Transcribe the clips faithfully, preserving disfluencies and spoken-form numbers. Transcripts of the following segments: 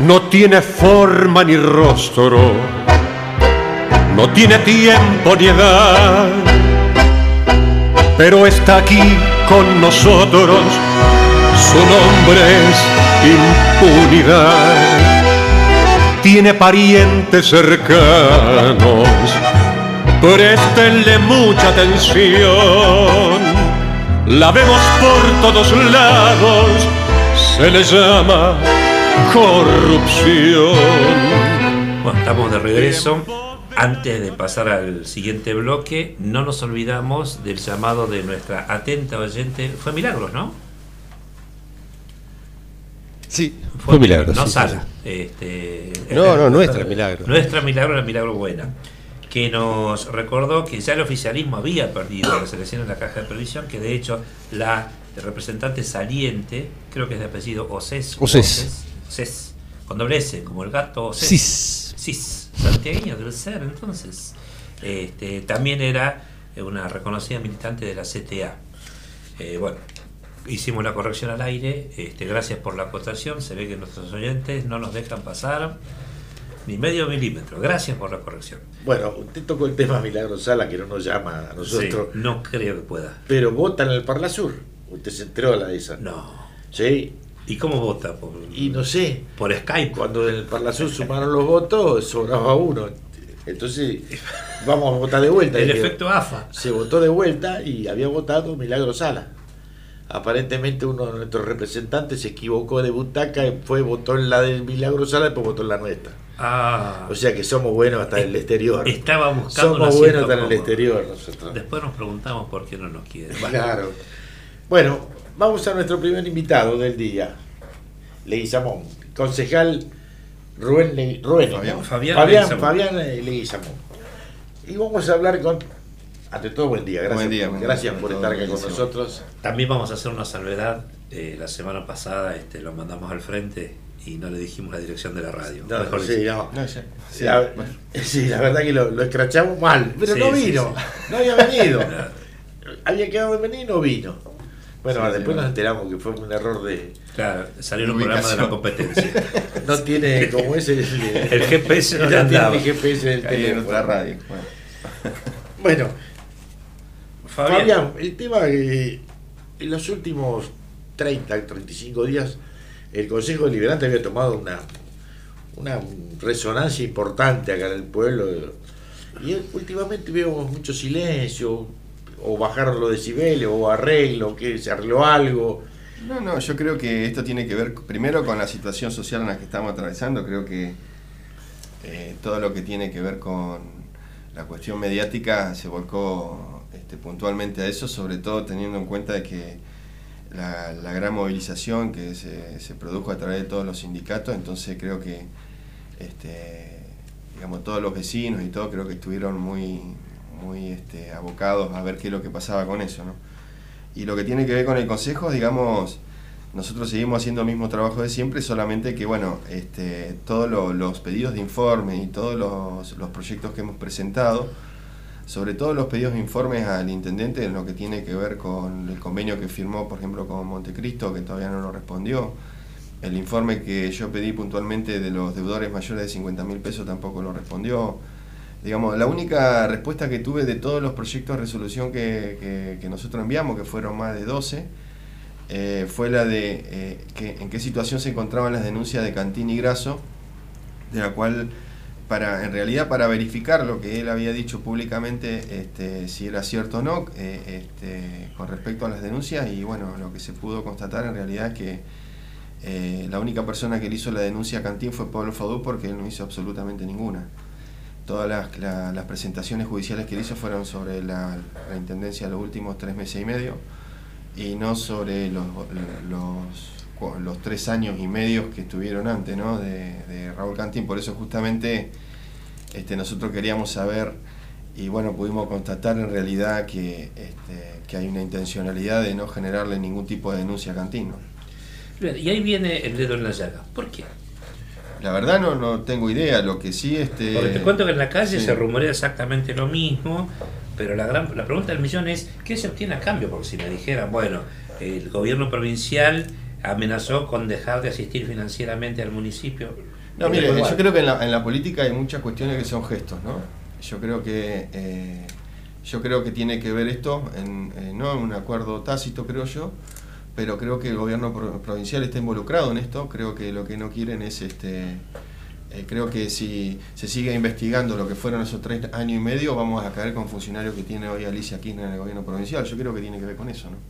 no tiene forma ni rostro, no tiene tiempo ni edad, pero está aquí con nosotros, su nombre es impunidad. Tiene parientes cercanos, préstenle mucha atención, la vemos por todos lados, se le llama corrupción. Bueno, estamos de regreso. Antes de pasar al siguiente bloque, no nos olvidamos del llamado de nuestra atenta oyente. Fue Milagros, ¿no? Sí, fue, fue Milagros. No sí, Sala. Sí. Este, no, no, nuestra Milagros. Nuestra Milagros, la Milagro buena. Que nos recordó que ya el oficialismo había perdido las elecciones en la Caja de Previsión, que de hecho la representante saliente, creo que es de apellido Océs. Océs. Océs. Con doble S, como el gato Océs. Cis. Cis. Santiagueño debe ser, entonces. Este, también era una reconocida militante de la C T A. Eh, bueno, hicimos la corrección al aire. Este, gracias por la acotación. Se ve que nuestros oyentes no nos dejan pasar ni medio milímetro. Gracias por la corrección. Bueno, usted tocó el tema Milagros Sala, que no nos llama a nosotros. Sí, no creo que pueda. Pero vota en el Parlasur. ¿Usted se enteró de la de esa? No. Sí. ¿Y cómo vota? Por, y no sé. Por Skype. Cuando en el Parlasur sumaron los votos, sobraba uno. Entonces, vamos a votar de vuelta. El efecto A F A. Se votó de vuelta y había votado Milagros Sala. Aparentemente uno de nuestros representantes se equivocó de butaca y fue, votó en la de Milagros Sala y después votó en la nuestra. Ah, o sea que somos buenos hasta en el exterior. Estaba buscando. Somos buenos hasta en el exterior nosotros. Después nos preguntamos por qué no nos quieren. Claro. Bueno, vamos a nuestro primer invitado del día. Leguizamón, concejal Rubén Le, Rubén, Fabián, ¿no? Fabián, Fabián, Fabián Leguizamón. Y vamos a hablar con... Ante todo, buen día. Gracias, buen día, por, gracias por estar acá con nosotros. También vamos a hacer una salvedad. Eh, la semana pasada este, lo mandamos al frente y no le dijimos la dirección de la radio. No, Mejor sí, no. No, sí, sí, la, bueno. sí, la verdad que lo, lo escrachamos mal. Pero sí, no vino, sí, sí. no había venido. Había quedado de venir y no vino. Bueno, sí, después sí, nos enteramos que fue un error de... Claro, salió en un programa de la competencia. No tiene, como ese... El, el G P S no ya andaba. tiene el G P S del teléfono. Otra radio. Bueno, bueno Fabián. Fabián, el tema que en los últimos treinta, treinta y cinco días el Consejo Deliberante había tomado una, una resonancia importante acá en el pueblo. Y últimamente vemos mucho silencio, o bajaron los decibeles, o arreglo, que se arregló algo. No, no, yo creo que esto tiene que ver primero con la situación social en la que estamos atravesando. Creo que eh, todo lo que tiene que ver con la cuestión mediática se volcó este, puntualmente a eso, sobre todo teniendo en cuenta de que la, la gran movilización que se, se produjo a través de todos los sindicatos. Entonces creo que este, digamos, todos los vecinos y todo creo que estuvieron muy... muy este, abocados a ver qué es lo que pasaba con eso, ¿no? Y lo que tiene que ver con el Consejo, digamos, nosotros seguimos haciendo el mismo trabajo de siempre, solamente que, bueno, este, todos lo, los pedidos de informe y todos los, los proyectos que hemos presentado, sobre todo los pedidos de informes al intendente en lo que tiene que ver con el convenio que firmó, por ejemplo, con Montecristo, que todavía no nos respondió, el informe que yo pedí puntualmente de los deudores mayores de cincuenta mil pesos tampoco lo respondió. Digamos, la única respuesta que tuve de todos los proyectos de resolución que, que, que nosotros enviamos, que fueron más de doce, eh, fue la de eh, que, en qué situación se encontraban las denuncias de Cantín y Grasso, de la cual, para en realidad, para verificar lo que él había dicho públicamente, este, si era cierto o no, eh, este, con respecto a las denuncias, y bueno, lo que se pudo constatar en realidad es que eh, la única persona que le hizo la denuncia a Cantín fue Pablo Fadú, porque él no hizo absolutamente ninguna. Todas las, la, las presentaciones judiciales que él hizo fueron sobre la, la intendencia de los últimos tres meses y medio y no sobre los, los, los tres años y medio que estuvieron antes, ¿no? de, de Raúl Cantín. Por eso justamente este, nosotros queríamos saber y bueno, pudimos constatar en realidad que, este, que hay una intencionalidad de no generarle ningún tipo de denuncia a Cantín, ¿no? Y ahí viene el dedo en la llaga. ¿Por qué? La verdad no, no tengo idea, lo que sí... Este, Porque te cuento que en la calle sí. se rumorea exactamente lo mismo, pero la gran la pregunta del millón es, ¿qué se obtiene a cambio? Porque si me dijeran, bueno, el gobierno provincial amenazó con dejar de asistir financieramente al municipio, No, mire, yo creo que en la, en la política hay muchas cuestiones que son gestos, ¿no? Yo creo que eh, yo creo que tiene que ver esto en, eh, no en un acuerdo tácito, creo yo, pero creo que el gobierno pro, provincial está involucrado en esto. Creo que lo que no quieren es este eh, creo que si se sigue investigando lo que fueron esos tres años y medio, vamos a caer con funcionarios que tiene hoy Alicia Kirchner en el gobierno provincial. Yo creo que tiene que ver con eso, ¿no?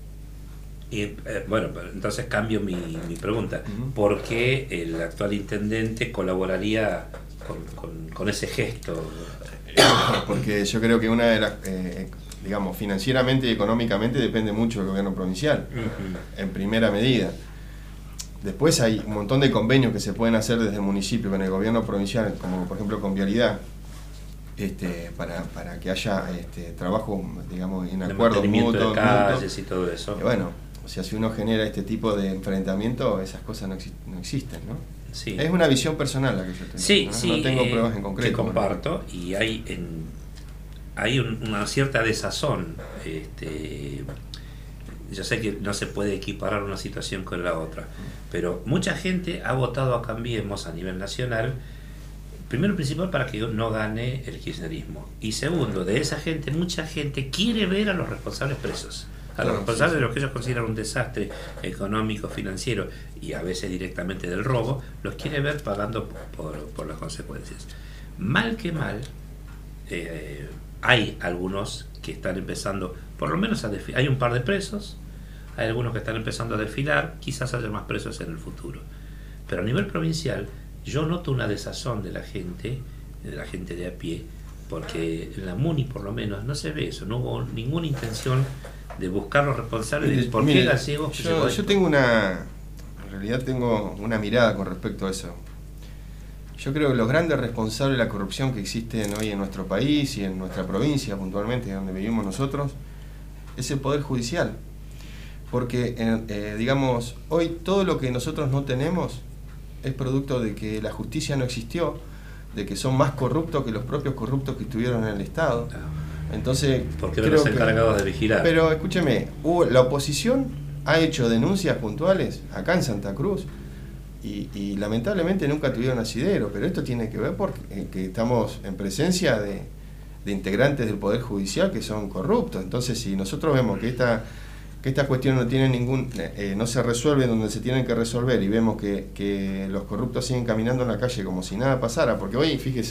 Y eh, bueno, entonces cambio mi, mi pregunta. Uh-huh. ¿Por qué el actual intendente colaboraría con, con, con ese gesto? Porque yo creo que una de las, eh, digamos, financieramente y económicamente depende mucho del gobierno provincial, uh-huh. en primera medida. Después hay un montón de convenios que se pueden hacer desde el municipio con el gobierno provincial, como por ejemplo con Vialidad, este, para, para que haya este, trabajo, digamos, en acuerdos mutuos. De calles y todo eso. Y bueno, o sea, si uno genera este tipo de enfrentamiento, esas cosas no, exi no existen, ¿no? Sí. Es una visión personal la que yo tengo. Sí, ¿no? sí, no tengo eh, pruebas en concreto. Que comparto, ¿no? Y hay, en, hay un, una cierta desazón. Este, yo sé que no se puede equiparar una situación con la otra, pero mucha gente ha votado a Cambiemos a nivel nacional, primero y principal para que no gane el kirchnerismo, y segundo, de esa gente, mucha gente quiere ver a los responsables presos, a los responsables de lo que ellos consideran un desastre económico, financiero y a veces directamente del robo, los quiere ver pagando por, por las consecuencias. Mal que mal, eh, hay algunos que están empezando, por lo menos a desfilar, hay un par de presos, hay algunos que están empezando a desfilar, quizás haya más presos en el futuro. Pero a nivel provincial, yo noto una desazón de la gente, de la gente de a pie, porque en la MUNI por lo menos no se ve eso, no hubo ninguna intención de buscar los responsables de por qué Gallegos. Yo, yo tengo una, en realidad tengo una mirada con respecto a eso. Yo creo que los grandes responsables de la corrupción que existen hoy en nuestro país y en nuestra provincia puntualmente, donde vivimos nosotros, es el Poder Judicial. Porque, eh, eh, digamos, hoy todo lo que nosotros no tenemos es producto de que la justicia no existió, de que son más corruptos que los propios corruptos que estuvieron en el Estado. Entonces, porque eran los encargados de vigilar. Pero escúcheme, hubo, la oposición ha hecho denuncias puntuales acá en Santa Cruz y, y lamentablemente nunca tuvieron asidero, pero esto tiene que ver porque eh, que estamos en presencia de, de integrantes del Poder Judicial que son corruptos. Entonces, si nosotros vemos que esta que esta cuestión no tiene ningún eh, no se resuelve donde se tienen que resolver y vemos que, que los corruptos siguen caminando en la calle como si nada pasara, porque hoy, fíjese,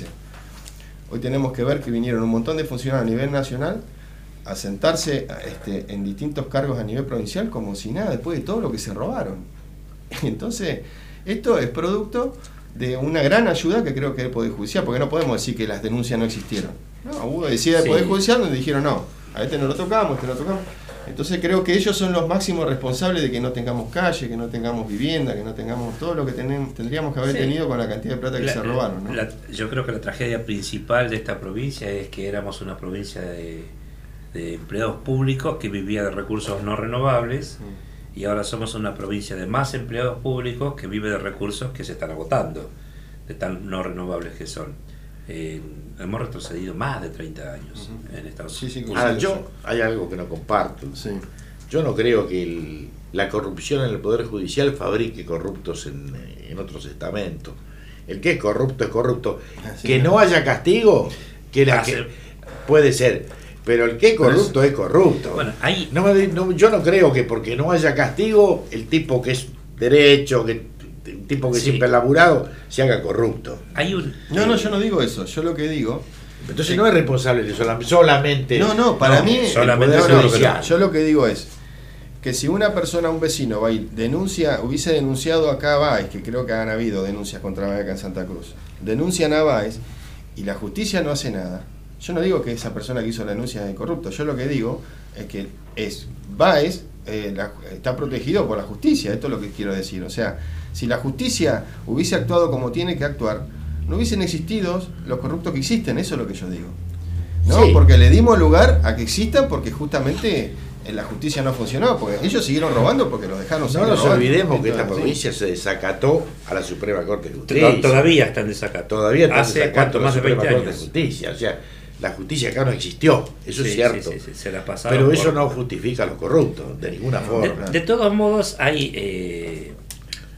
hoy tenemos que ver que vinieron un montón de funcionarios a nivel nacional a sentarse este, en distintos cargos a nivel provincial como si nada, después de todo lo que se robaron. Entonces, esto es producto de una gran ayuda que creo que el Poder Judicial, porque no podemos decir que las denuncias no existieron. No, hubo decía del Poder Judicial donde dijeron no, a este no lo tocamos, a este no lo tocamos. Entonces creo que ellos son los máximos responsables de que no tengamos calle, que no tengamos vivienda, que no tengamos todo lo que tenemos, tendríamos que haber sí. tenido con la cantidad de plata que la, se robaron, ¿no? La, yo creo que la tragedia principal de esta provincia es que éramos una provincia de, de empleados públicos que vivía de recursos no renovables mm. y ahora somos una provincia de más empleados públicos que vive de recursos que se están agotando, de tan no renovables que son. Eh, hemos retrocedido más de treinta años uh-huh. en Estados Unidos. Sí, sí, Ahora, yo hay algo que no comparto. Sí. Yo no creo que el, la corrupción en el Poder Judicial fabrique corruptos en, en otros estamentos. El que es corrupto es corrupto. Así que no haya castigo, que la que, puede ser. Pero el que es corrupto es, es corrupto. Bueno, ahí... no, no, yo no creo que porque no haya castigo, el tipo que es derecho, que un tipo que sí. siempre ha laburado, se haga corrupto. Hay un... No, no, yo no digo eso. Yo lo que digo... Entonces sí. no es responsable de solamente... solamente no, no, para no, mí... Solamente no, no, yo lo que digo es que si una persona, un vecino, va y denuncia, hubiese denunciado acá a Báez, que creo que han habido denuncias contra Báez acá en Santa Cruz, denuncian a Báez y la justicia no hace nada. Yo no digo que esa persona que hizo la denuncia es corrupto. Yo lo que digo es que es Báez eh, la, está protegido por la justicia. Esto es lo que quiero decir. O sea, si la justicia hubiese actuado como tiene que actuar, no hubiesen existido los corruptos que existen, eso es lo que yo digo. ¿No? Sí. Porque le dimos lugar a que existan porque justamente la justicia no funcionó, porque ellos siguieron robando porque los dejaron seguir No nos robando. olvidemos que esta provincia se desacató a la Suprema Corte de Justicia. Todavía está en desacato. Todavía está en Hace desacato más la de Suprema veinte Corte años. de Justicia. O sea, la justicia acá no existió, eso sí, es cierto. Sí, sí, sí, se la pasaron pero por... eso no justifica a los corruptos, de ninguna forma. De, de todos modos, hay... Eh,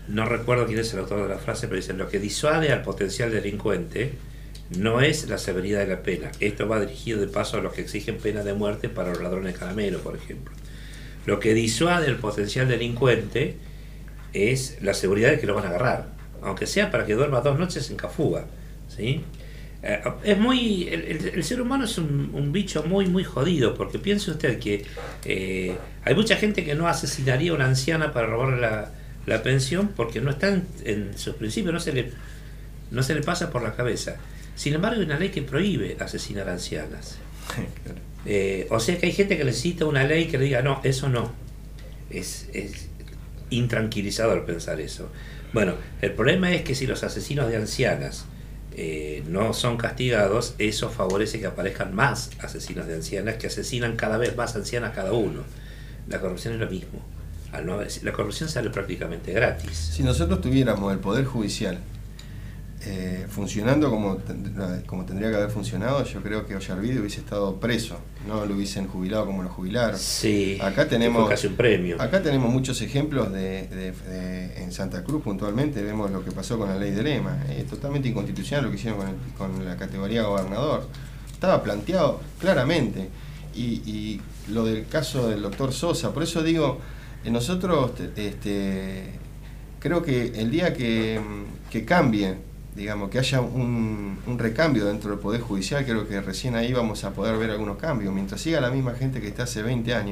no recuerdo quién es el autor de la frase, pero dice: lo que disuade al potencial delincuente no es la severidad de la pena. Esto va dirigido de paso a los que exigen pena de muerte para los ladrones de caramelo, por ejemplo. Lo que disuade al potencial delincuente es la seguridad de que lo van a agarrar, aunque sea para que duerma dos noches en Cafuga, ¿sí? Eh, es muy el, el, el ser humano es un, un bicho muy muy jodido, porque piense usted que eh, hay mucha gente que no asesinaría a una anciana para robarle la, la pensión porque no está en, en sus principios, no se le no se le pasa por la cabeza. Sin embargo, hay una ley que prohíbe asesinar a ancianas. Eh, o sea que hay gente que necesita una ley que le diga: no, eso no. Es, es intranquilizador pensar eso. Bueno, el problema es que si los asesinos de ancianas eh, no son castigados, eso favorece que aparezcan más asesinos de ancianas, que asesinan cada vez más ancianas cada uno. La corrupción es lo mismo. Al no, la corrupción sale prácticamente gratis. Si nosotros tuviéramos el Poder Judicial Eh, funcionando como, tendría, como tendría que haber funcionado, yo creo que Ollarvide hubiese estado preso, no lo hubiesen jubilado como lo jubilaron. Sí, acá tenemos fue casi un premio. Acá tenemos muchos ejemplos de, de, de en Santa Cruz puntualmente vemos lo que pasó con la ley de Lema. Es totalmente inconstitucional lo que hicieron con, el, con la categoría gobernador. Estaba planteado claramente. Y, y lo del caso del doctor Sosa, por eso digo, eh, nosotros este, creo que el día que, que cambie, digamos, que haya un, un recambio dentro del Poder Judicial, creo que recién ahí vamos a poder ver algunos cambios. Mientras siga la misma gente que está hace veinte años,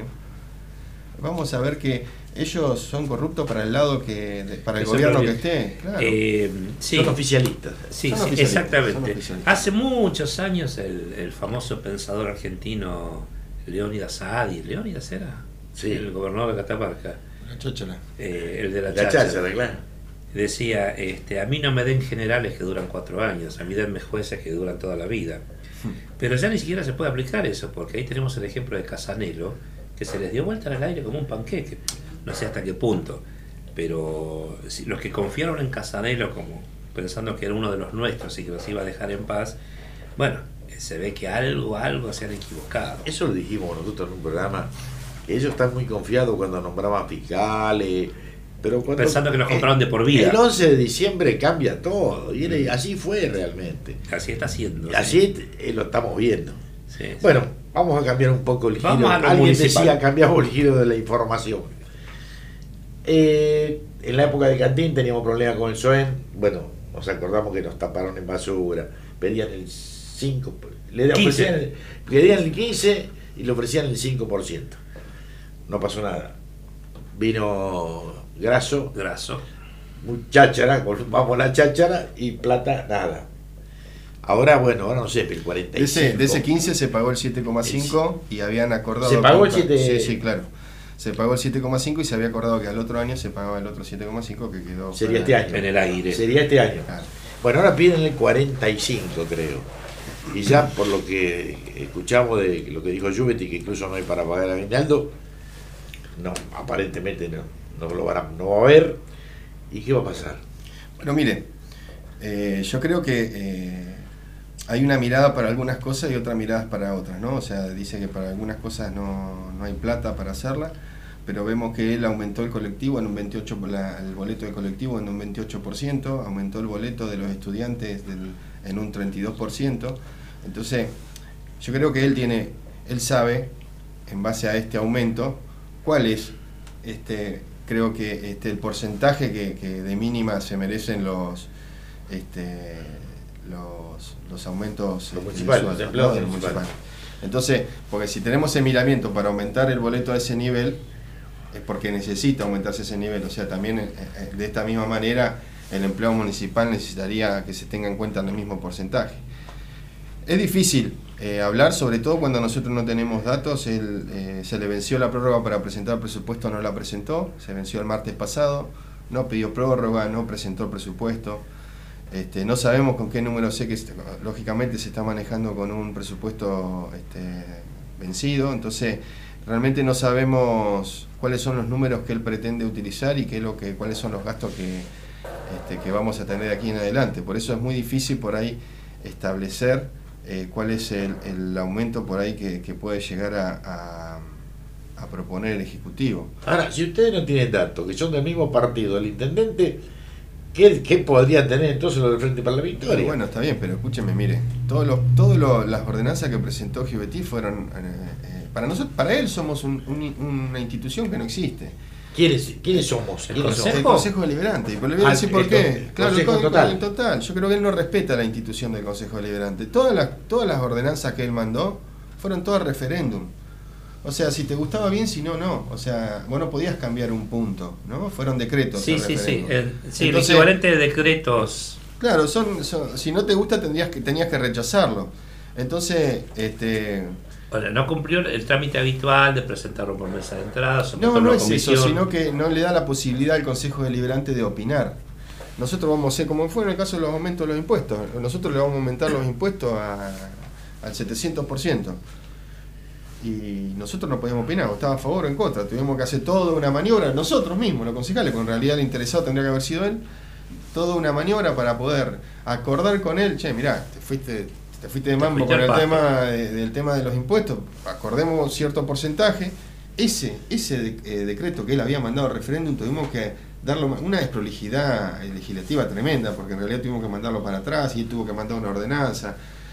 vamos a ver que ellos son corruptos para el lado que de, para el Eso gobierno también. que esté. Claro. Eh, sí. Son oficialistas. Sí, Son sí, oficialistas, exactamente. son oficialistas. Hace muchos años el, el famoso pensador argentino Leónidas Saadi, ¿Leónidas era? Sí. El gobernador de Catamarca. La chóchala. Eh, el de la, La cháchara. cháchara, claro. Decía, este, a mí no me den generales que duran cuatro años, a mí denme jueces que duran toda la vida. Pero ya ni siquiera se puede aplicar eso, porque ahí tenemos el ejemplo de Casanelo, que se les dio vuelta al aire como un panqueque. No sé hasta qué punto, pero si los que confiaron en Casanelo como pensando que era uno de los nuestros y que los iba a dejar en paz, bueno, se ve que algo, algo se han equivocado. Eso lo dijimos nosotros en un programa, que ellos están muy confiados cuando nombraban fiscales, pero cuando, Pensando que los compraron de por vida. El once de diciembre cambia todo, y era, así fue realmente. Así está siendo. Y así eh, lo estamos viendo. Sí, sí. Bueno, vamos a cambiar un poco el giro. Vamos a lo Alguien municipal. decía, cambiamos el giro de la información. Eh, en la época de Cantín teníamos problemas con el S O E N. Bueno, nos acordamos que nos taparon en basura. Pedían el cinco por ciento. Le ofrecían el, pedían el quince por ciento y le ofrecían el cinco por ciento. No pasó nada. Vino Grasso, Graso. cháchara, vamos a la cháchara, y plata, nada. Ahora, bueno, ahora no sé, el cuarenta y cinco. De ese, de ese quince se pagó el siete coma cinco y habían acordado... ¿Se pagó el con- siete? Sí, sí, claro. Se pagó el siete coma cinco y se había acordado que al otro año se pagaba el otro siete coma cinco que quedó... Sería para- este año. En el aire. Sería este año. Claro. Bueno, ahora piden el cuarenta y cinco, creo. Y ya por lo que escuchamos de lo que dijo Juvetti, que incluso no hay para pagar a Aguinaldo, no, aparentemente no, no lo van a, no va a haber. ¿Y qué va a pasar? Bueno, mire, eh, yo creo que eh, hay una mirada para algunas cosas y otra mirada para otras, ¿no? O sea, dice que para algunas cosas no, no hay plata para hacerla, pero vemos que él aumentó el colectivo en un veintiocho por ciento, la, el boleto del colectivo en un veintiocho por ciento, aumentó el boleto de los estudiantes del, en un treinta y dos por ciento. Entonces, yo creo que él tiene, él sabe, en base a este aumento, cuál es, este, creo que este, el porcentaje que, que de mínima se merecen los, este, los, los aumentos Los este, municipales, de los sueldo, empleados ¿no? de los municipales. municipales. Entonces, porque si tenemos ese miramiento para aumentar el boleto a ese nivel, es porque necesita aumentarse ese nivel. O sea, también eh, eh, de esta misma manera el empleado municipal necesitaría que se tenga en cuenta el mismo porcentaje. Es difícil eh, hablar, sobre todo cuando nosotros no tenemos datos. Él, eh, se le venció la prórroga para presentar el presupuesto, no la presentó, se venció el martes pasado, no pidió prórroga, no presentó el presupuesto. Este, no sabemos con qué número, sé que lógicamente se está manejando con un presupuesto este, vencido, entonces realmente no sabemos cuáles son los números que él pretende utilizar y qué es lo que, cuáles son los gastos que, este, que vamos a tener de aquí en adelante. Por eso es muy difícil por ahí establecer eh, cuál es el, el aumento por ahí que, que puede llegar a, a, a proponer el Ejecutivo. Ahora, si ustedes no tienen datos, que son del mismo partido, el intendente, ¿qué, qué podrían tener entonces los del Frente para la Victoria? Bueno, está bien, pero escúcheme, mire, todos los, todos los, las ordenanzas que presentó Givetti fueron, eh, eh, para nosotros, para él somos un, un, una institución que no existe. ¿Quiénes, ¿Quiénes somos? ¿Quiénes ¿El, somos? el Consejo Deliberante. Y por le voy a Ah, decir por esto, qué. el Claro, Consejo el, total. el total. Yo creo que él no respeta la institución del Consejo Deliberante. Todas las, todas las ordenanzas que él mandó fueron todas referéndum. O sea, si te gustaba bien, si no, no. O sea, vos no podías cambiar un punto, ¿no? Fueron decretos. Sí, sí, sí. El, sí, Entonces, el equivalente de decretos. Claro, son, son, si no te gusta tendrías que, tenías que rechazarlo. Entonces, este... Bueno, no cumplió el trámite habitual de presentarlo por mesa de entrada. No, no es eso, sino que no le da la posibilidad al Consejo Deliberante de opinar. Nosotros vamos a hacer, como fue en el caso de los aumentos de los impuestos, nosotros le vamos a aumentar los impuestos a, al setecientos por ciento. Y nosotros no podíamos opinar, o estaba a favor o en contra. Tuvimos que hacer toda una maniobra, nosotros mismos, los concejales, porque en realidad el interesado tendría que haber sido él, toda una maniobra para poder acordar con él, che, mirá, te fuiste... Te fuiste de mambo con el tema de, del tema de los impuestos, acordemos cierto porcentaje. Ese ese de, eh, decreto que él había mandado al referéndum tuvimos que darle una desprolijidad legislativa tremenda, porque en realidad tuvimos que mandarlo para atrás y él tuvo que mandar una ordenanza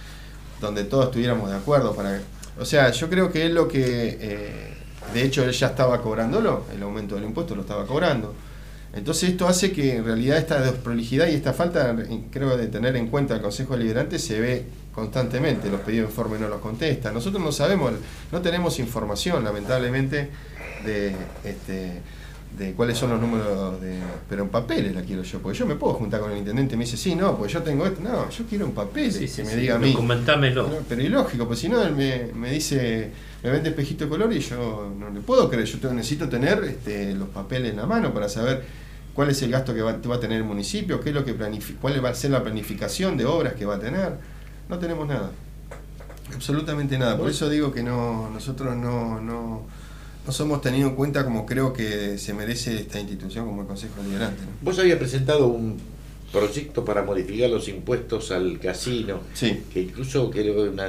donde todos estuviéramos de acuerdo para. O sea, yo creo que es lo que eh, de hecho él ya estaba cobrándolo, el aumento del impuesto lo estaba cobrando. Entonces esto hace que en realidad esta desprolijidad y esta falta, creo, de tener en cuenta el Consejo Deliberante se ve constantemente. Los pedidos de informe no los contesta. Nosotros no sabemos, no tenemos información, lamentablemente, de este de cuáles son los números de. Pero en papeles la quiero yo, porque yo me puedo juntar con el intendente y me dice, sí, no, pues yo tengo esto. No, yo quiero en papeles, sí, que sí, me sí, diga a mí. Comentámelo. No, pero ilógico, pues si no, él me, me dice, me vende espejito de color y yo no le puedo creer. Yo tengo, necesito tener este, los papeles en la mano para saber cuál es el gasto que va, va a tener el municipio, qué es lo que planific- cuál va a ser la planificación de obras que va a tener. No tenemos nada, absolutamente nada. Por eso digo que no, nosotros no, no, no somos tenidos en cuenta como creo que se merece esta institución como el Consejo Deliberante, ¿no? Vos habías presentado un proyecto para modificar los impuestos al casino, sí, que incluso que una,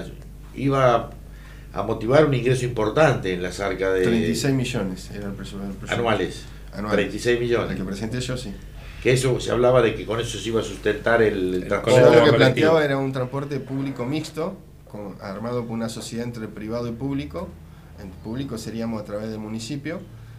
iba a motivar un ingreso importante en las arcas de treinta y seis millones era el presupuesto anuales. anual. treinta y seis millones. El que presenté yo, sí. Que eso se hablaba de que con eso se iba a sustentar el, el El transporte. Yo lo que colectivo. planteaba era un transporte público mixto, con, armado por una sociedad entre privado y público. En público seríamos a través del municipio,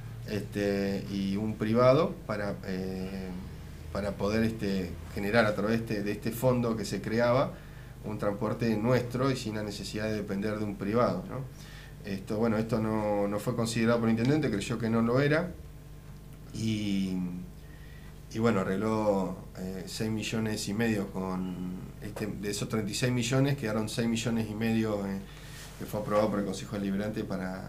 este, y un privado para, eh, para poder este, generar a través de este, de este fondo que se creaba un transporte nuestro y sin la necesidad de depender de un privado, ¿no? Esto, bueno, esto no, no fue considerado por el intendente, creyó que no lo era, y, y bueno, arregló eh, seis millones y medio con este, de esos treinta y seis millones quedaron seis millones y medio eh, que fue aprobado por el Consejo Deliberante para,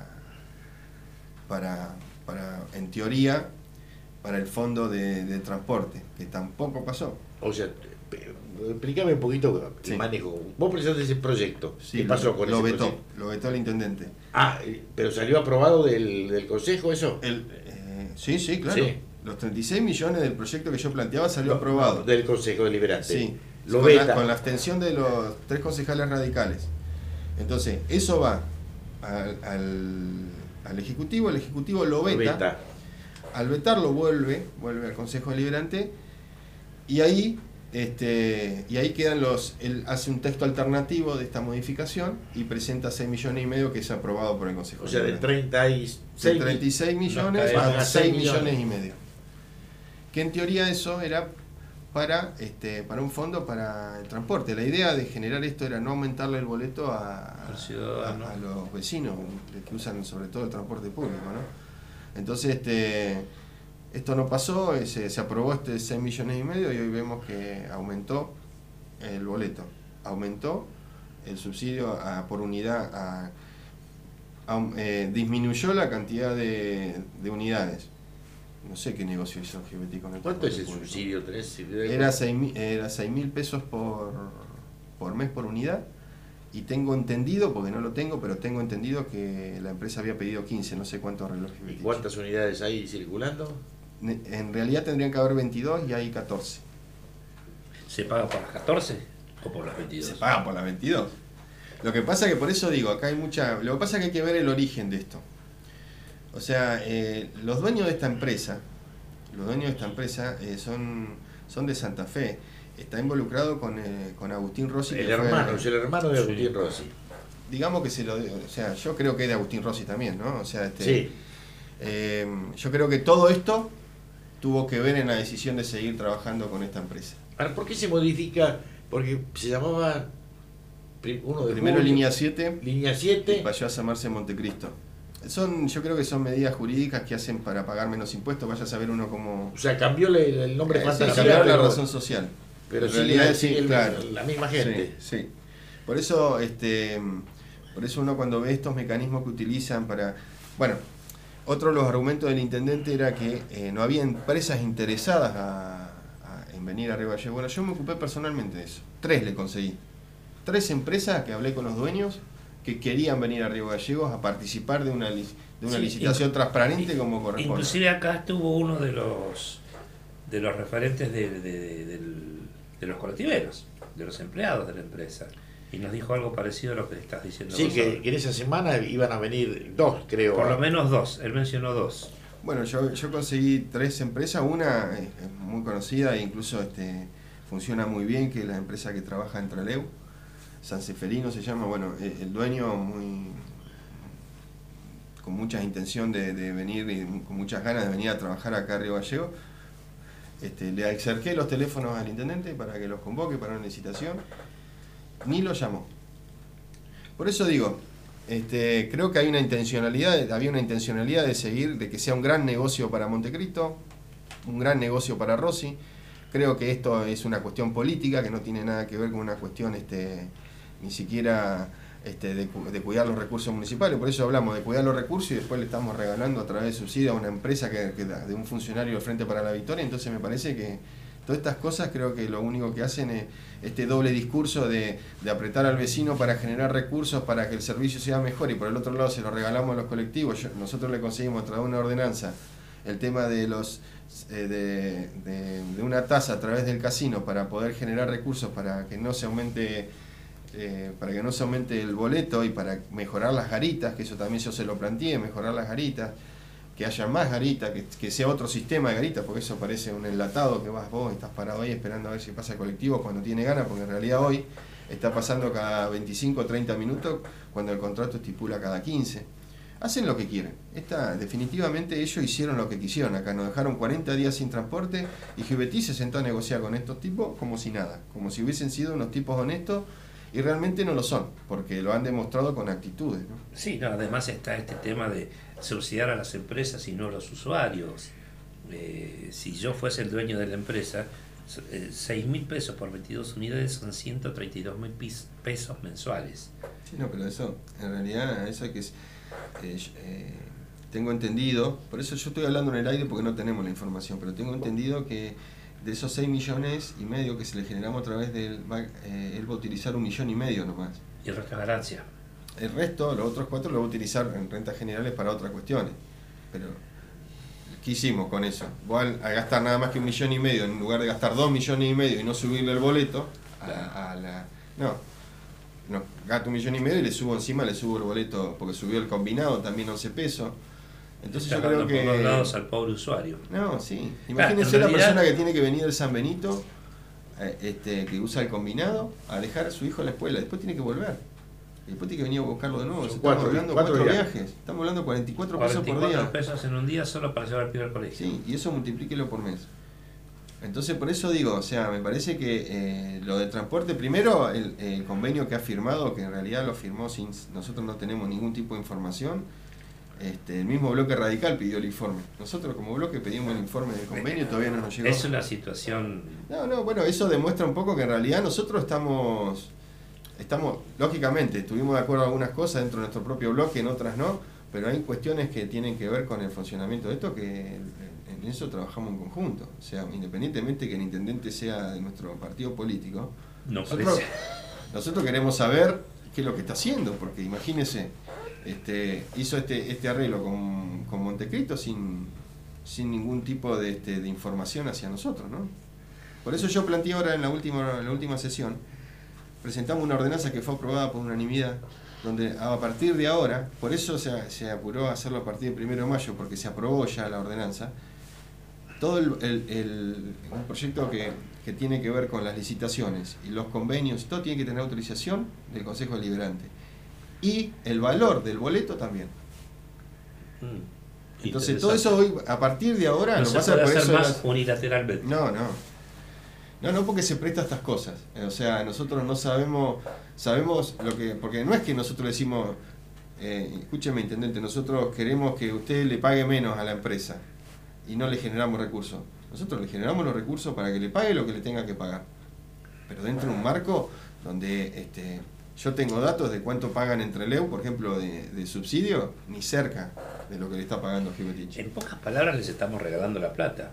para, para en teoría, para el fondo de, de transporte, que tampoco pasó. O sea, explícame un poquito el Sí. manejo. Vos presentaste ese proyecto. Sí, ¿Qué pasó lo, con lo ese vetó, proyecto? lo vetó el intendente. Ah, pero salió aprobado del, del Consejo eso. El, eh, sí, sí, claro. Sí. Los treinta y seis millones del proyecto que yo planteaba salió No, aprobado. no, del Consejo Deliberante. Sí, Lo con, veta. la, con la abstención de los tres concejales radicales. Entonces, eso va al, al, al Ejecutivo, el Ejecutivo lo Lo veta, veta. al vetarlo vuelve, vuelve al Consejo Deliberante, y ahí, este, y ahí quedan los, él hace un texto alternativo de esta modificación y presenta seis millones y medio que es aprobado por el Consejo O sea, de Deliberante. treinta y De seis treinta y seis millones No, a a seis seis millones millones y medio. Que en teoría eso era para este para un fondo para el transporte. La idea de generar esto era no aumentarle el boleto a, Al ciudadano. a, a los vecinos que usan sobre todo el transporte público, ¿no? Entonces este esto no pasó, se, se aprobó este seis millones y medio y hoy vemos que aumentó el boleto, aumentó el subsidio a, por unidad, a, a, eh, disminuyó la cantidad de, de unidades. No sé qué negocio hizo G B T con el ¿Cuánto es transporte el público. subsidio? ¿Tenés? Era seis mil era seis mil pesos por, por mes por unidad, y tengo entendido, porque no lo tengo, pero tengo entendido que la empresa había pedido quince, no sé cuántos relojes. ¿Y cuántas unidades hay circulando? En realidad tendrían que haber veintidós y hay catorce. ¿Se paga por las catorce o por las veintidós? Se paga por las veintidós. Lo que pasa que por eso digo, acá hay mucha... Lo que pasa es que hay que ver el origen de esto. O sea, eh, los dueños de esta empresa, los dueños de esta empresa eh, son, son de Santa Fe. Está involucrado con, eh, con Agustín Rossi. El que hermano, fue, es el hermano de Agustín Sí. Rossi. digamos que se lo... O sea, yo creo que es de Agustín Rossi también, ¿no? O sea, este, Sí. eh, yo creo que todo esto tuvo que ver en la decisión de seguir trabajando con esta empresa. Ahora, ¿por qué se modifica? Porque se llamaba pri- uno de Primero julio, línea siete línea y siete. pasó a llamarse Montecristo. Son, yo creo que son medidas jurídicas que hacen para pagar menos impuestos. Vaya a saber uno cómo... O sea, cambió le- el nombre Eh, sí, fantasía, cambiaron la pero, razón social. pero En sigue, realidad, sigue sí, el- claro. la misma gente. Sí, sí. Por eso, este, por eso uno cuando ve estos mecanismos que utilizan para... Bueno, otro de los argumentos del intendente era que eh, no había empresas interesadas a, a- en venir a Río Gallegos. Bueno, yo me ocupé personalmente de eso. Tres le conseguí. Tres empresas que hablé con los dueños que querían venir a Río Gallegos a participar de una, lic- de una Sí, licitación in- transparente como corresponde. Inclusive acá estuvo uno de los de los referentes de, de, de- del- de los colectiveros, de los empleados de la empresa, y nos dijo algo parecido a lo que le estás diciendo Sí, vos que, ahora. que en esa semana iban a venir dos, creo. Por lo menos dos, él mencionó dos. Bueno, yo, yo conseguí tres empresas, una es, es muy conocida e incluso este, funciona muy bien, que es la empresa que trabaja en Trelew, San Seferino se llama, bueno, el, el dueño muy con mucha intención de, de venir y con muchas ganas de venir a trabajar acá a Río Gallegos. Este, le acerqué los teléfonos al intendente para que los convoque para una licitación, ni lo llamó. Por eso digo, este, creo que hay una intencionalidad, había una intencionalidad de seguir, de que sea un gran negocio para Montecristo, un gran negocio para Rossi. Creo que esto es una cuestión política que no tiene nada que ver con una cuestión este, ni siquiera este, de, cu- de cuidar los recursos municipales. Por eso hablamos de cuidar los recursos y después le estamos regalando a través de subsidio a una empresa que, que da- de un funcionario del Frente para la Victoria. Entonces me parece que todas estas cosas creo que lo único que hacen es este doble discurso de, de apretar al vecino para generar recursos para que el servicio sea mejor y por el otro lado se lo regalamos a los colectivos. Yo- nosotros le conseguimos a través de una ordenanza el tema de los eh, de, de- de una tasa a través del casino para poder generar recursos para que no se aumente eh, para que no se aumente el boleto y para mejorar las garitas, que eso también yo se lo planteé, mejorar las garitas, que haya más garitas, que, que sea otro sistema de garitas, porque eso parece un enlatado que vas vos y estás parado ahí esperando a ver si pasa el colectivo cuando tiene ganas, porque en realidad hoy está pasando cada veinticinco o treinta minutos cuando el contrato estipula cada quince. Hacen lo que quieren. Esta, definitivamente ellos hicieron lo que quisieron acá, nos dejaron cuarenta días sin transporte y Givetti se sentó a negociar con estos tipos como si nada, como si hubiesen sido unos tipos honestos y realmente no lo son, porque lo han demostrado con actitudes, ¿no? Sí, no, además está este tema de subsidiar a las empresas y no a los usuarios. Eh, si yo fuese el dueño de la empresa, eh, seis mil pesos por veintidós unidades son ciento treinta y dos mil pesos mensuales. Sí, no, pero eso, en realidad, eso es que es, eh, eh, tengo entendido, por eso yo estoy hablando en el aire porque no tenemos la información, pero tengo entendido que de esos seis millones y medio que se le generamos a través de él, va, eh, él va a utilizar un millón y medio nomás. Y el resto es ganancia. El resto, los otros cuatro, lo va a utilizar en rentas generales para otras cuestiones. Pero, ¿qué hicimos con eso? Vos al, a gastar nada más que un millón y medio, en lugar de gastar dos millones y medio y no subirle el boleto, a, a la... No, no, gasto un millón y medio y le subo encima, le subo el boleto, porque subió el combinado también once pesos. Entonces Está yo creo dando que... por dos lados al pobre usuario. No, sí. Claro, Imagínense en la realidad- persona que tiene que venir del San Benito, eh, este, que usa el combinado, a dejar a su hijo a la escuela. Después tiene que volver. Y después tiene que venir a buscarlo de nuevo. Son Estamos cuatro- hablando de cuatro cuatro viajes. viajes. Estamos hablando de cuarenta y cuatro pesos por cuarenta y cuatro día. pesos en un día solo para llevar al pibe al colegio. Sí, y eso multiplíquelo por mes. Entonces, por eso digo, o sea, me parece que eh, lo de transporte, primero el, el convenio que ha firmado, que en realidad lo firmó sin, nosotros no tenemos ningún tipo de información. Este, el mismo bloque radical pidió el informe. Nosotros como bloque pedimos el informe del convenio y todavía no nos llegó. Es una situación... No, no, bueno, eso demuestra un poco que en realidad nosotros estamos, estamos, lógicamente, estuvimos de acuerdo en algunas cosas dentro de nuestro propio bloque, en otras no, pero hay cuestiones que tienen que ver con el funcionamiento de esto que en, en eso trabajamos en conjunto. O sea, independientemente que el intendente sea de nuestro partido político, No nosotros, parece. nosotros queremos saber qué es lo que está haciendo, porque imagínese, este, hizo este, este arreglo con, con Montecristo sin, sin ningún tipo de, este, de información hacia nosotros, ¿no? Por eso yo planteé ahora en la última, en la última sesión, presentamos una ordenanza que fue aprobada por unanimidad, donde a partir de ahora, por eso se, se apuró a hacerlo a partir del primero de mayo, porque se aprobó ya la ordenanza, todo el, el, el un proyecto que, que tiene que ver con las licitaciones y los convenios, todo tiene que tener autorización del Consejo Deliberante. Y el valor del boleto también. Mm, Entonces todo eso hoy, a partir de ahora, no lo se pasa puede por hacer eso más las- unilateralmente. No, no. No, no, porque se presta a estas cosas. O sea, nosotros no sabemos, sabemos lo que, porque no es que nosotros le decimos, eh, escúcheme, intendente, nosotros queremos que usted le pague menos a la empresa y no le generamos recursos. Nosotros le generamos los recursos para que le pague lo que le tenga que pagar. Pero dentro de un marco donde este, yo tengo datos de cuánto pagan entre L E U, por ejemplo, de, de subsidio, ni cerca de lo que le está pagando Givetich. En pocas palabras les estamos regalando la plata.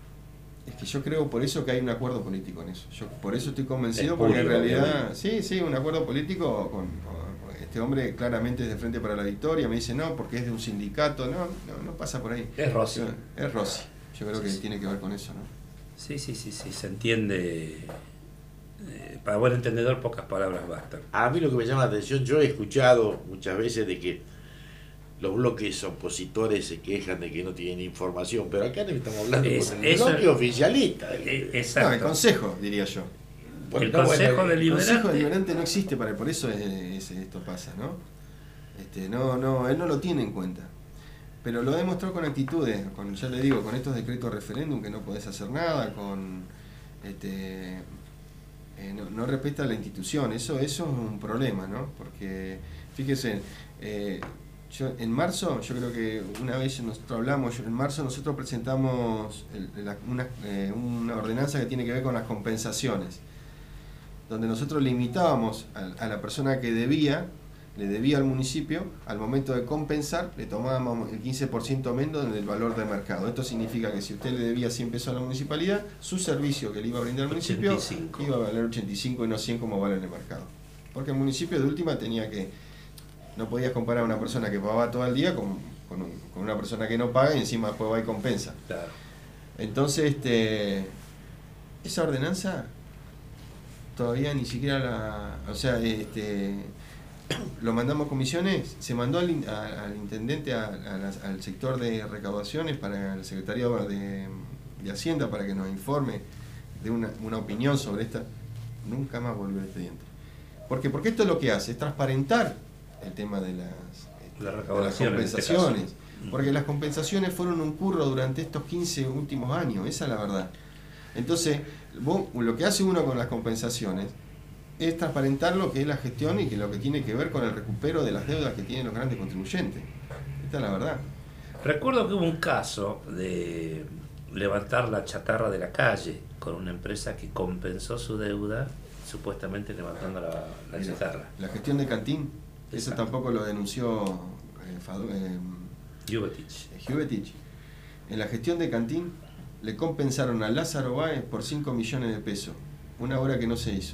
Es que yo creo por eso que hay un acuerdo político en eso. Yo por eso estoy convencido, Es porque en público, realidad, obviamente. sí, sí, un acuerdo político con, con- este hombre claramente es de Frente para la Victoria, me dice no, porque es de un sindicato, no, no, no pasa por ahí. Es Rossi. Es Rossi. Yo creo Sí, que sí. tiene que ver con eso, ¿no? Sí, sí, sí, sí, se entiende. Eh, para buen entendedor, pocas palabras bastan. A mí lo que me llama la atención, yo he escuchado muchas veces de que los bloques opositores se quejan de que no tienen información, pero acá no estamos hablando Es- con el eso bloque es- oficialista. Eh, No, exacto. el consejo, diría yo. Bueno, el no, Consejo bueno, El Deliberante. consejo deliberante no existe, para, por eso es- es- esto pasa, ¿no? Este, no, no, él no lo tiene en cuenta. Pero lo ha demostrado con actitudes, con, ya le digo, con estos decretos referéndum que no podés hacer nada, con este eh, no, no respeta la institución, eso, eso es un problema, ¿no? Porque, fíjese, eh, yo, en marzo, yo creo que una vez nosotros hablamos, en marzo nosotros presentamos el- la- una, eh, una ordenanza que tiene que ver con las compensaciones, donde nosotros limitábamos a, a la persona que debía, le debía al municipio, al momento de compensar, le tomábamos el quince por ciento menos del valor de mercado. Esto significa que si usted le debía cien pesos a la municipalidad, su servicio que le iba a brindar al municipio ochenta y cinco. iba a valer ochenta y cinco y no cien como vale en el mercado. Porque el municipio de última tenía que, no podías comparar a una persona que pagaba todo el día con, con, un- con una persona que no paga y encima después va y compensa. Claro. Entonces, este, esa ordenanza todavía ni siquiera la, o sea, este, lo mandamos a comisiones, se mandó al, in- a- al intendente, a- a las- al sector de recaudaciones, para el secretariado de, de Hacienda, para que nos informe de una, una opinión sobre esta. Nunca más volvió el expediente. ¿Por qué? Porque esto es lo que hace, es transparentar el tema de las, este, Las de las recaudaciones, en este compensaciones. caso. Porque las compensaciones fueron un curro durante estos quince últimos años, esa es la verdad. Entonces, vos, lo que hace uno con las compensaciones es transparentar lo que es la gestión y que lo que tiene que ver con el recupero de las deudas que tienen los grandes contribuyentes. Esta es la verdad. Recuerdo que hubo un caso de levantar la chatarra de la calle con una empresa que compensó su deuda supuestamente levantando la, la Mira, chatarra. la gestión de Cantín, eso Exacto. tampoco lo denunció eh, Fadu- eh, Juvetich. Juvetich. En la gestión de Cantín le compensaron a Lázaro Báez por cinco millones de pesos, una obra que no se hizo.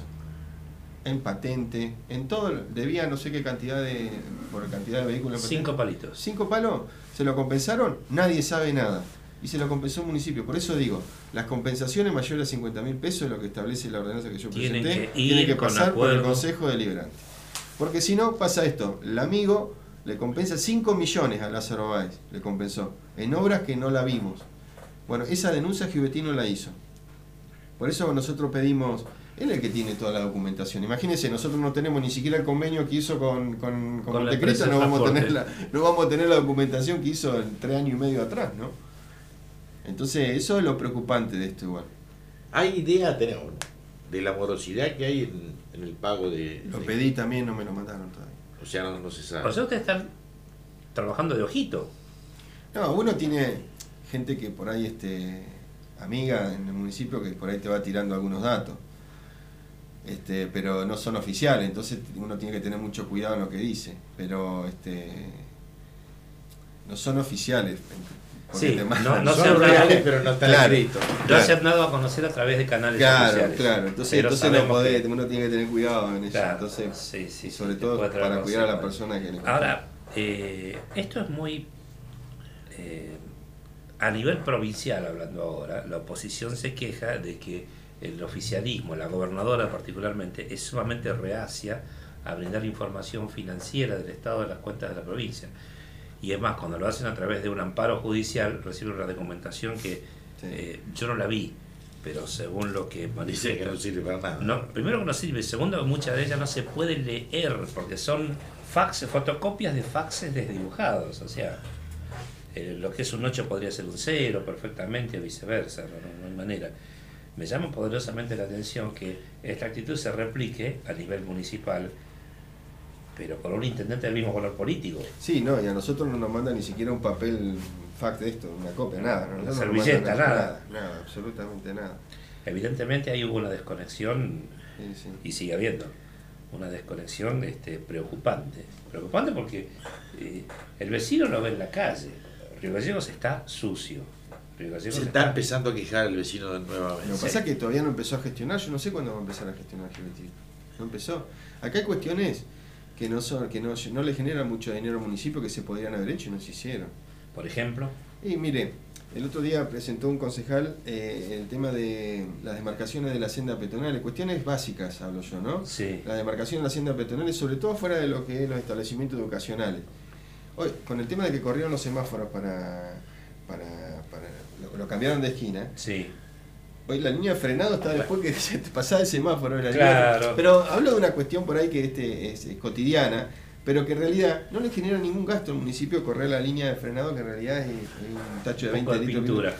En patente, en todo, debía no sé qué cantidad de, por cantidad de vehículos. en Cinco patente. palitos. Cinco palos, se lo compensaron, nadie sabe nada. Y se lo compensó el municipio. Por eso digo, las compensaciones mayores a cincuenta mil pesos es lo que establece la ordenanza que yo Tienen presenté. que ir tiene que con pasar por el acuerdo. Consejo Deliberante. Porque si no, pasa esto. El amigo le compensa cinco millones a Lázaro Báez, le compensó, en obras que no la vimos. Bueno, esa denuncia Giubettino la hizo. Por eso nosotros pedimos, él es el que tiene toda la documentación. Imagínense, nosotros no tenemos ni siquiera el convenio que hizo con, con, con, Con la Montecristo, empresa de no vamos, a tener transporte. la, no vamos a tener la documentación que hizo en tres años y medio atrás, ¿no? Entonces, eso es lo preocupante de esto igual. ¿Hay idea tenemos, de la morosidad que hay en, en el pago de... Lo de- pedí también, no me lo mandaron todavía. O sea, no, no se sabe. O sea, ustedes están trabajando de ojito. No, uno tiene gente que por ahí, este, amiga en el municipio, que por ahí te va tirando algunos datos. Este, pero no son oficiales, entonces uno tiene que tener mucho cuidado en lo que dice. Pero este, no son oficiales. porque Sí, te no- mandan- no Son se reales, pero no están Claro. escritos. No Claro. se han dado a conocer a través de canales Claro, oficiales. claro. Entonces, Pero entonces no sabemos podés, que- uno tiene que tener cuidado en eso. Claro, Entonces, sí, sí, sobre sí, te todo puede traer para cuidar a la consecuencias. persona que le Ahora, eh, esto es muy... eh, a nivel provincial, hablando ahora, la oposición se queja de que el oficialismo, la gobernadora particularmente, es sumamente reacia a brindar información financiera del estado de las cuentas de la provincia. Y es más, cuando lo hacen a través de un amparo judicial, reciben una documentación que sí. eh, yo no la vi, pero según lo que dice que no sirve para nada. No, primero que no sirve, segundo que muchas de ellas no se pueden leer, porque son faxes, fotocopias de faxes desdibujados, o sea, eh, lo que es un ocho podría ser un cero perfectamente, o viceversa, no, no, no hay manera. Me llama poderosamente la atención que esta actitud se replique a nivel municipal, pero con un intendente del mismo color político. Sí, no, y a nosotros no nos manda ni siquiera un papel fax de esto, una copia, nada. ¿no? Una servilleta, nada. nada. Nada, absolutamente nada. Evidentemente ahí hubo una desconexión, sí, sí. y sigue habiendo una desconexión este, preocupante. Preocupante porque eh, el vecino lo ve en la calle. Río Gallegos está sucio. Río Gallegos Se está, está empezando a quejar el vecino de nuevamente. Lo que pasa es que todavía no empezó a gestionar, yo no sé cuándo va a empezar a gestionar G B T. No empezó. Acá hay cuestiones que no son, que no, no le generan mucho dinero al municipio que se podrían haber hecho y no se hicieron. Por ejemplo. Y mire, el otro día presentó un concejal eh, el tema de las demarcaciones de la senda peatonal, cuestiones básicas hablo yo, ¿no? Sí. La demarcación de la senda peatonal, sobre todo fuera de lo que es los establecimientos educacionales. Hoy, con el tema de que corrieron los semáforos para, para, para lo, lo cambiaron de esquina. Sí. Hoy la línea de frenado está después que se te pasaba el semáforo. La claro. Línea, pero hablo de una cuestión por ahí que este es, es cotidiana, pero que en realidad no le genera ningún gasto al municipio correr la línea de frenado, que en realidad es, es un tacho de veinte litros. Pintura.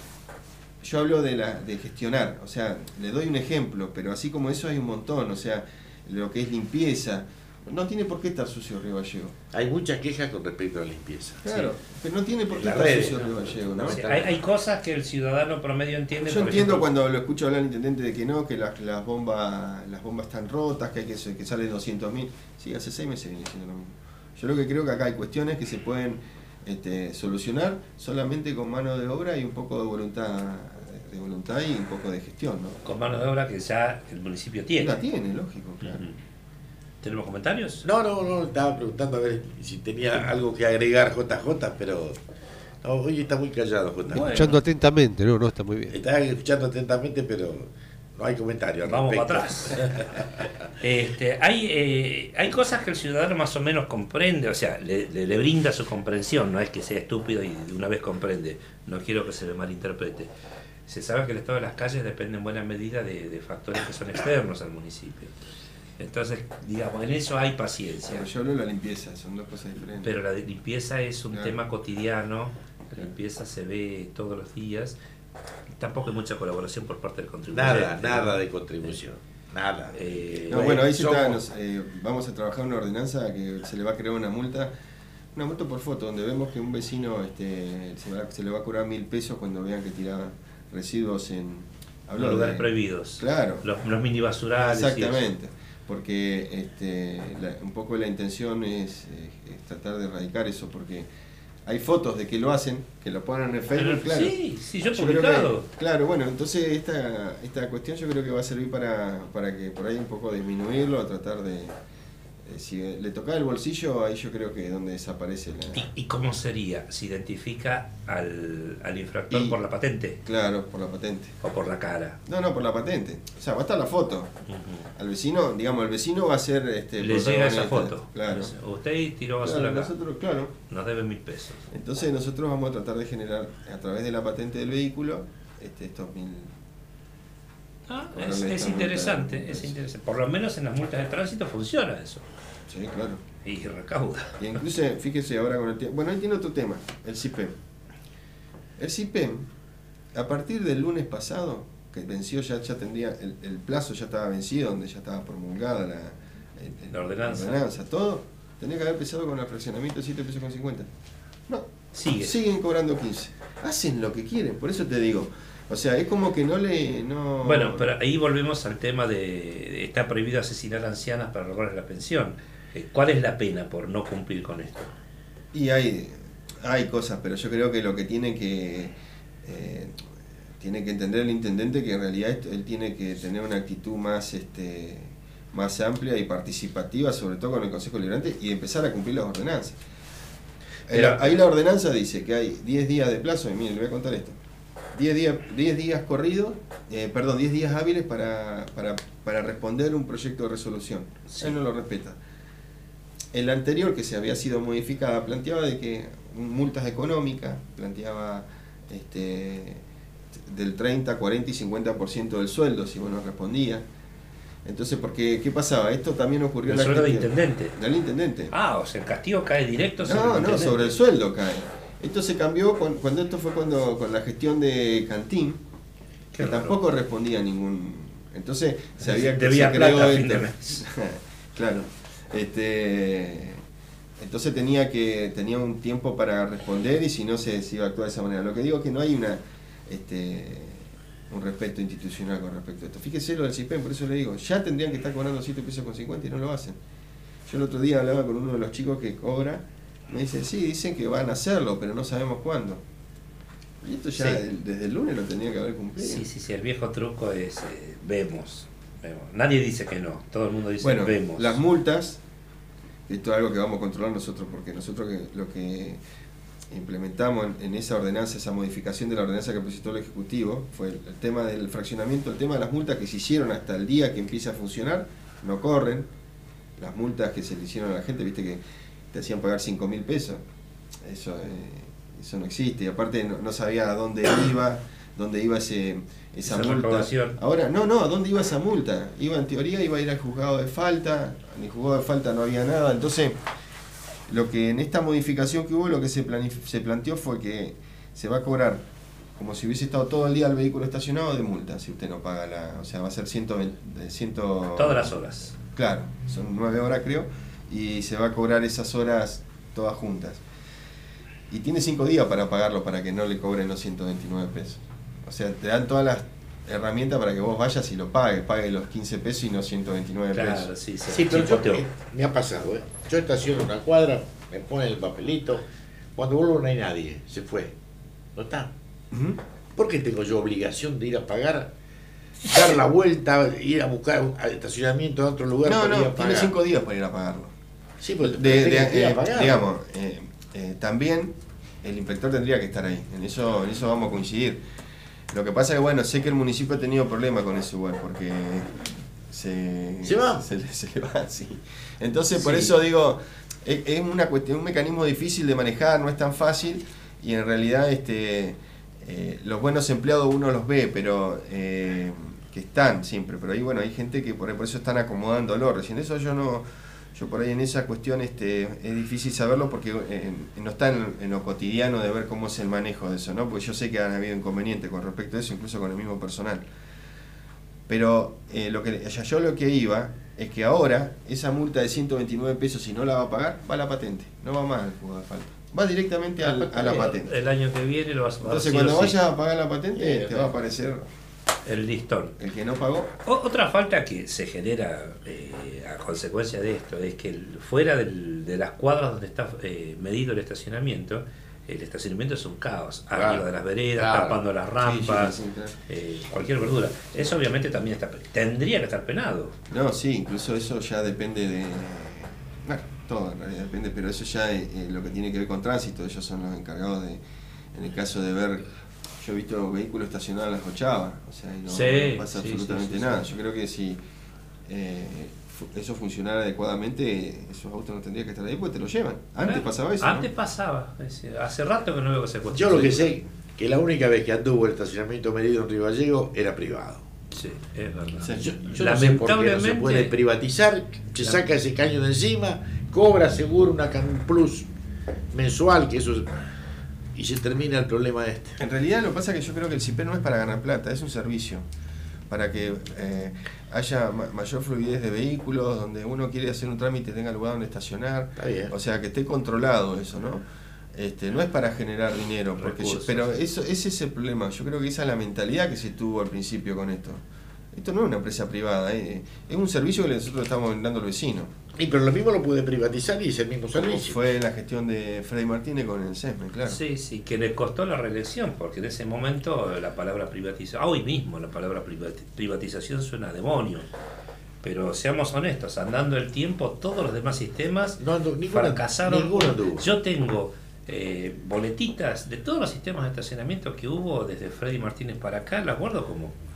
Yo hablo de, la, de gestionar, o sea, le doy un ejemplo, pero así como eso hay un montón, o sea, lo que es limpieza. No tiene por qué estar sucio Río Gallegos. Hay muchas quejas con respecto a la limpieza. Claro, sí. Pero no tiene por qué la estar red, sucio ¿no? Río Gallegos. ¿no? Sí, hay, hay cosas que el ciudadano promedio entiende. Yo por entiendo ejemplo, cuando lo escucho hablar al intendente de que no, que las, las bombas las bombas están rotas, que hay que, que sale doscientos mil. Sí, hace seis meses viene diciendo lo mismo. Yo lo que creo que acá hay cuestiones que se pueden este, solucionar solamente con mano de obra y un poco de voluntad de voluntad y un poco de gestión, ¿no? Con mano de obra que ya el municipio tiene. La tiene, lógico, claro. Uh-huh. ¿Tenemos comentarios? No, no, no, estaba preguntando a ver si tenía algo que agregar J J, pero no, hoy está muy callado J J. Bueno. Escuchando atentamente, no, no, está muy bien. Está escuchando atentamente, pero no hay comentarios. Vamos para respecto. atrás. este, hay, eh, hay cosas que el ciudadano más o menos comprende, o sea, le, le, le brinda su comprensión, no es que sea estúpido y de una vez comprende, no quiero que se me malinterprete. Se sabe que el estado de las calles depende en buena medida de, de factores que son externos al municipio. Entonces, digamos, en eso hay paciencia. Pero yo hablo de la limpieza, son dos cosas diferentes. Pero la limpieza es un claro. tema cotidiano, la limpieza se ve todos los días. Tampoco hay mucha colaboración por parte del contribuyente. Nada, nada de contribución. Nada. Eh, no, bueno, ahí se somos... está, nos, eh, vamos a trabajar una ordenanza que se le va a crear una multa, una multa por foto, donde vemos que un vecino este, se, va, se le va a cobrar mil pesos cuando vean que tira residuos en hablo los lugares de, prohibidos. Claro. Los, los mini basurales. Exactamente. Porque este, la, un poco la intención es, es, es tratar de erradicar eso, porque hay fotos de que lo hacen, que lo ponen en Facebook, claro. Sí, sí, yo he yo publicado. Que, claro, bueno, entonces esta, esta cuestión yo creo que va a servir para, para que por ahí un poco disminuirlo, a tratar de... Eh, si le toca el bolsillo, ahí yo creo que es donde desaparece la... ¿Y, ¿Y cómo sería? ¿Se identifica al, al infractor y, por la patente? Claro, por la patente. ¿O por la cara? No, no, por la patente. O sea, va a estar la foto. Uh-huh. Al vecino, digamos, el vecino va a ser... Este, le llega esa foto. Claro. Usted tiró basura claro, acá. Nosotros, claro. Nos debe mil pesos. Entonces nosotros vamos a tratar de generar, a través de la patente del vehículo, este, estos mil... Ah, es, es interesante, multa, es interesante. Por lo menos en las multas de tránsito funciona eso. Sí, claro. Y recauda. Y incluso, fíjese ahora con el tiempo. Bueno, ahí tiene otro tema, el C I P E M. El C I P E M, a partir del lunes pasado, que venció, ya, ya tendría, el, el plazo ya estaba vencido, donde ya estaba promulgada la, el, la, ordenanza. la ordenanza, todo, tenía que haber empezado con el fraccionamiento de siete pesos con cincuenta. No, Sigue. siguen cobrando quince. Hacen lo que quieren, por eso te digo. O sea, es como que no le... No... Bueno, pero ahí volvemos al tema de, de está prohibido asesinar ancianas para robarles la pensión. ¿Cuál es la pena por no cumplir con esto? Y hay, hay cosas, pero yo creo que lo que tiene que eh, tiene que entender el intendente que en realidad esto, él tiene que tener una actitud más este más amplia y participativa, sobre todo con el Consejo Deliberante, y empezar a cumplir las ordenanzas. Pero, ahí la ordenanza dice que hay diez días de plazo, y mire, le voy a contar esto. diez días, diez días corridos, eh, perdón, diez días hábiles para, para, para responder un proyecto de resolución. Sí. Él no lo respeta. el anterior, que se había sido modificada, planteaba de que multas económicas, planteaba este, del treinta, cuarenta y cincuenta por ciento del sueldo si uno respondía. Entonces, porque ¿qué pasaba? Esto también ocurrió el en la sueldo del gestión intendente. del intendente. Ah, o sea, el castigo cae directo sobre No, el no, intendente. sobre el sueldo cae. Esto se cambió cuando, cuando esto fue cuando con la gestión de Cantín, que Qué tampoco respondía a ningún. Entonces se había Debía se creó plata a fin esto. de mes. Claro. Este, entonces tenía que tenía un tiempo para responder y si no se, se iba a actuar de esa manera. Lo que digo es que no hay una este, un respeto institucional con respecto a esto. Fíjese lo del C I P E M, por eso le digo, ya tendrían que estar cobrando siete pesos con cincuenta y no lo hacen. Yo el otro día hablaba con uno de los chicos que cobra, me dice, sí, dicen que van a hacerlo, pero no sabemos cuándo. Y esto ya Sí. el- desde el lunes lo tenía que haber cumplido. Sí, sí, sí, el viejo truco es eh, vemos, vemos. Nadie dice que no, todo el mundo dice Bueno, vemos. las multas, esto es algo que vamos a controlar nosotros, porque nosotros que, lo que implementamos en, en esa ordenanza, esa modificación de la ordenanza que presentó el Ejecutivo, fue el, el tema del fraccionamiento, el tema de las multas que se hicieron hasta el día que empieza a funcionar, no corren. Las multas que se le hicieron a la gente, viste que te hacían pagar cinco mil pesos, eso, eh, eso no existe, y aparte no, no sabía a dónde iba, dónde iba ese, esa, Esa multa. recaudación. Ahora, no, no, ¿a dónde iba esa multa? Iba en teoría, iba a ir al juzgado de falta, en el juzgado de falta no había nada, entonces lo que en esta modificación que hubo, lo que se, planif- se planteó fue que se va a cobrar como si hubiese estado todo el día el vehículo estacionado de multa, si usted no paga la, o sea, va a ser ciento veinte, ciento Todas las horas. Claro, son nueve horas creo, y se va a cobrar esas horas todas juntas. Y tiene cinco días para pagarlo para que no le cobren los ciento veintinueve pesos. O sea, te dan todas las herramientas para que vos vayas y lo pagues, pague los quince pesos y no ciento veintinueve Claro, pesos. sí, sí. Sí, pero yo, chipoteo. me, me ha pasado, ¿eh? Yo estaciono una cuadra, me ponen el papelito, cuando vuelvo no hay nadie, se fue, no está. Ujú. ¿Por qué tengo yo obligación de ir a pagar, dar la vuelta, ir a buscar un estacionamiento en otro lugar No, para ir no, a tiene pagar? cinco días para ir a pagarlo. Sí, pues De, tengo de- que ir a eh, pagar. digamos, eh, eh, también el inspector tendría que estar ahí, en eso, en eso vamos a coincidir. Lo que pasa es que, bueno, sé que el municipio ha tenido problemas con ese lugar, porque se, ¿Se va? Se, le- se le va, sí. Entonces, por Sí. eso digo, es, es una cuestión, un mecanismo difícil de manejar, no es tan fácil, y en realidad este eh, los buenos empleados uno los ve, pero eh, que están siempre, pero ahí bueno, hay gente que por, por eso están acomodándolo. Recién eso yo no, yo por ahí en esa cuestión este es difícil saberlo porque eh, no está en, en lo cotidiano de ver cómo es el manejo de eso, ¿no? Porque yo sé que han habido inconvenientes con respecto a eso, incluso con el mismo personal. Pero eh, lo que ya yo lo que iba es que ahora esa multa de ciento veintinueve pesos, si no la va a pagar, va a la patente, no va más al juzgado de falta, va directamente al- a la patente. El año que viene lo vas a pagar. Entonces sí cuando o sí. vayas a pagar la patente Sí, te va a aparecer El listón. el que no pagó. O- Otra falta que se genera eh, a consecuencia de esto es que el- fuera del- de las cuadras donde está eh, medido el estacionamiento, el estacionamiento es un caos, Claro, arriba de las veredas, claro. tapando las Sí, rampas, sí, sí, claro. eh, cualquier verdura. Eso obviamente también está, tendría que estar penado. No, sí, incluso eso ya depende de... Bueno, todo en realidad depende, pero eso ya es eh, lo que tiene que ver con tránsito, ellos son los encargados de, en el caso de ver, yo he visto vehículos estacionados en las ochavas, o sea, y no, Sí, no pasa sí, absolutamente sí, sí, nada. sí. Yo creo que si eh, fu- eso funcionara adecuadamente, esos autos no tendrían que estar ahí porque te lo llevan. Antes ¿Verdad? pasaba eso, ¿no? Antes pasaba. es decir, hace rato que no veo que se Yo lo que sé que la única vez que anduvo el estacionamiento medido en Río Gallego era privado. Sí, es verdad. Sí. Yo, yo no sé por qué no se Lamentablemente- puede privatizar, se saca ese caño de encima, cobra seguro una can- un plus mensual, que eso es- y se termina el problema este. En realidad lo que pasa es que yo creo que el C I P E no es para ganar plata, es un servicio, para que eh, haya ma- mayor fluidez de vehículos, donde uno quiere hacer un trámite tenga lugar donde estacionar, Está bien. o sea que esté controlado eso, ¿no? Este, no es para generar dinero, porque yo- Recursos. pero eso ese es el problema, yo creo que esa es la mentalidad que se tuvo al principio con esto. Esto no es una empresa privada, eh, es un servicio que nosotros estamos brindando al vecino. Y pero lo mismo lo puede privatizar y es el mismo Como servicio. fue la gestión de Freddy Martínez con el SESME, claro. Sí, sí, que le costó la reelección, porque en ese momento la palabra privatización, hoy mismo la palabra privati- privatización suena a demonio. Pero seamos honestos, andando el tiempo, todos los demás sistemas No, no, ninguno- fracasaron. ninguno anduvo. Yo tengo eh, boletitas de todos los sistemas de estacionamiento que hubo desde Freddy Martínez para acá, las guardo como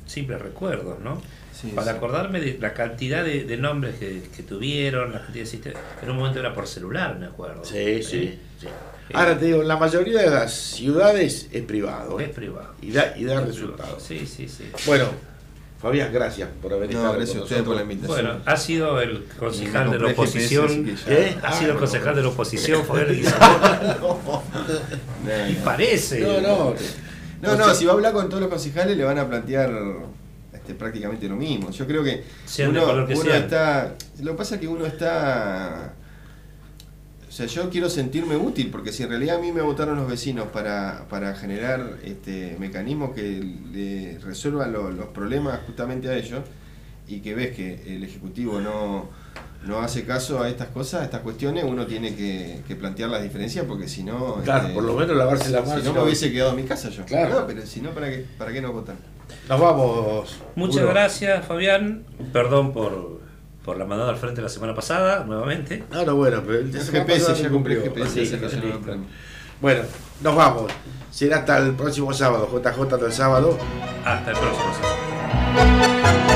simples recuerdos, ¿no? Sí, Para sí. acordarme de la cantidad de, de nombres que, que tuvieron, la cantidad de sistemas. En un momento era por celular, me acuerdo. Sí, sí, ¿Eh? sí. Ahora te digo, la mayoría de las ciudades es privado. ¿eh? Es privado. Y da, y da Es resultados. privado. Sí, sí, sí. Bueno, Fabián, gracias por haber No, estado gracias con a ustedes por la nosotros. invitación. Bueno, ha sido el concejal de la compré G P S, oposición. así que ya- ¿Eh? Ha Ah, sido el no. concejal de la oposición, fue el Guizabal. No, Y no. parece. No, no. No, no, si va a hablar con todos los concejales le van a plantear este, prácticamente lo mismo. Yo creo que Sean de uno, color que uno sean. está... Lo que pasa es que uno está... O sea, yo quiero sentirme útil, porque si en realidad a mí me votaron los vecinos para, para generar este, mecanismos que le resuelvan lo- los problemas justamente a ellos, y que ves que el Ejecutivo no, no hace caso a estas cosas, a estas cuestiones, uno tiene que, que plantear las diferencias, porque si no... Claro, este, por lo menos lavarse las manos. si no me hubiese quedado en mi casa yo. Claro. No, pero si no, ¿para qué, para qué no votan? Nos vamos. Muchas Uno. gracias, Fabián. Perdón por, por la mandada al frente la semana pasada, nuevamente. No, no, bueno, pero el El G P S, ya compré G P S, Sí, así que ya no listo. me plan. Bueno, nos vamos. Será hasta el próximo sábado. J J hasta el sábado. Hasta el próximo sábado.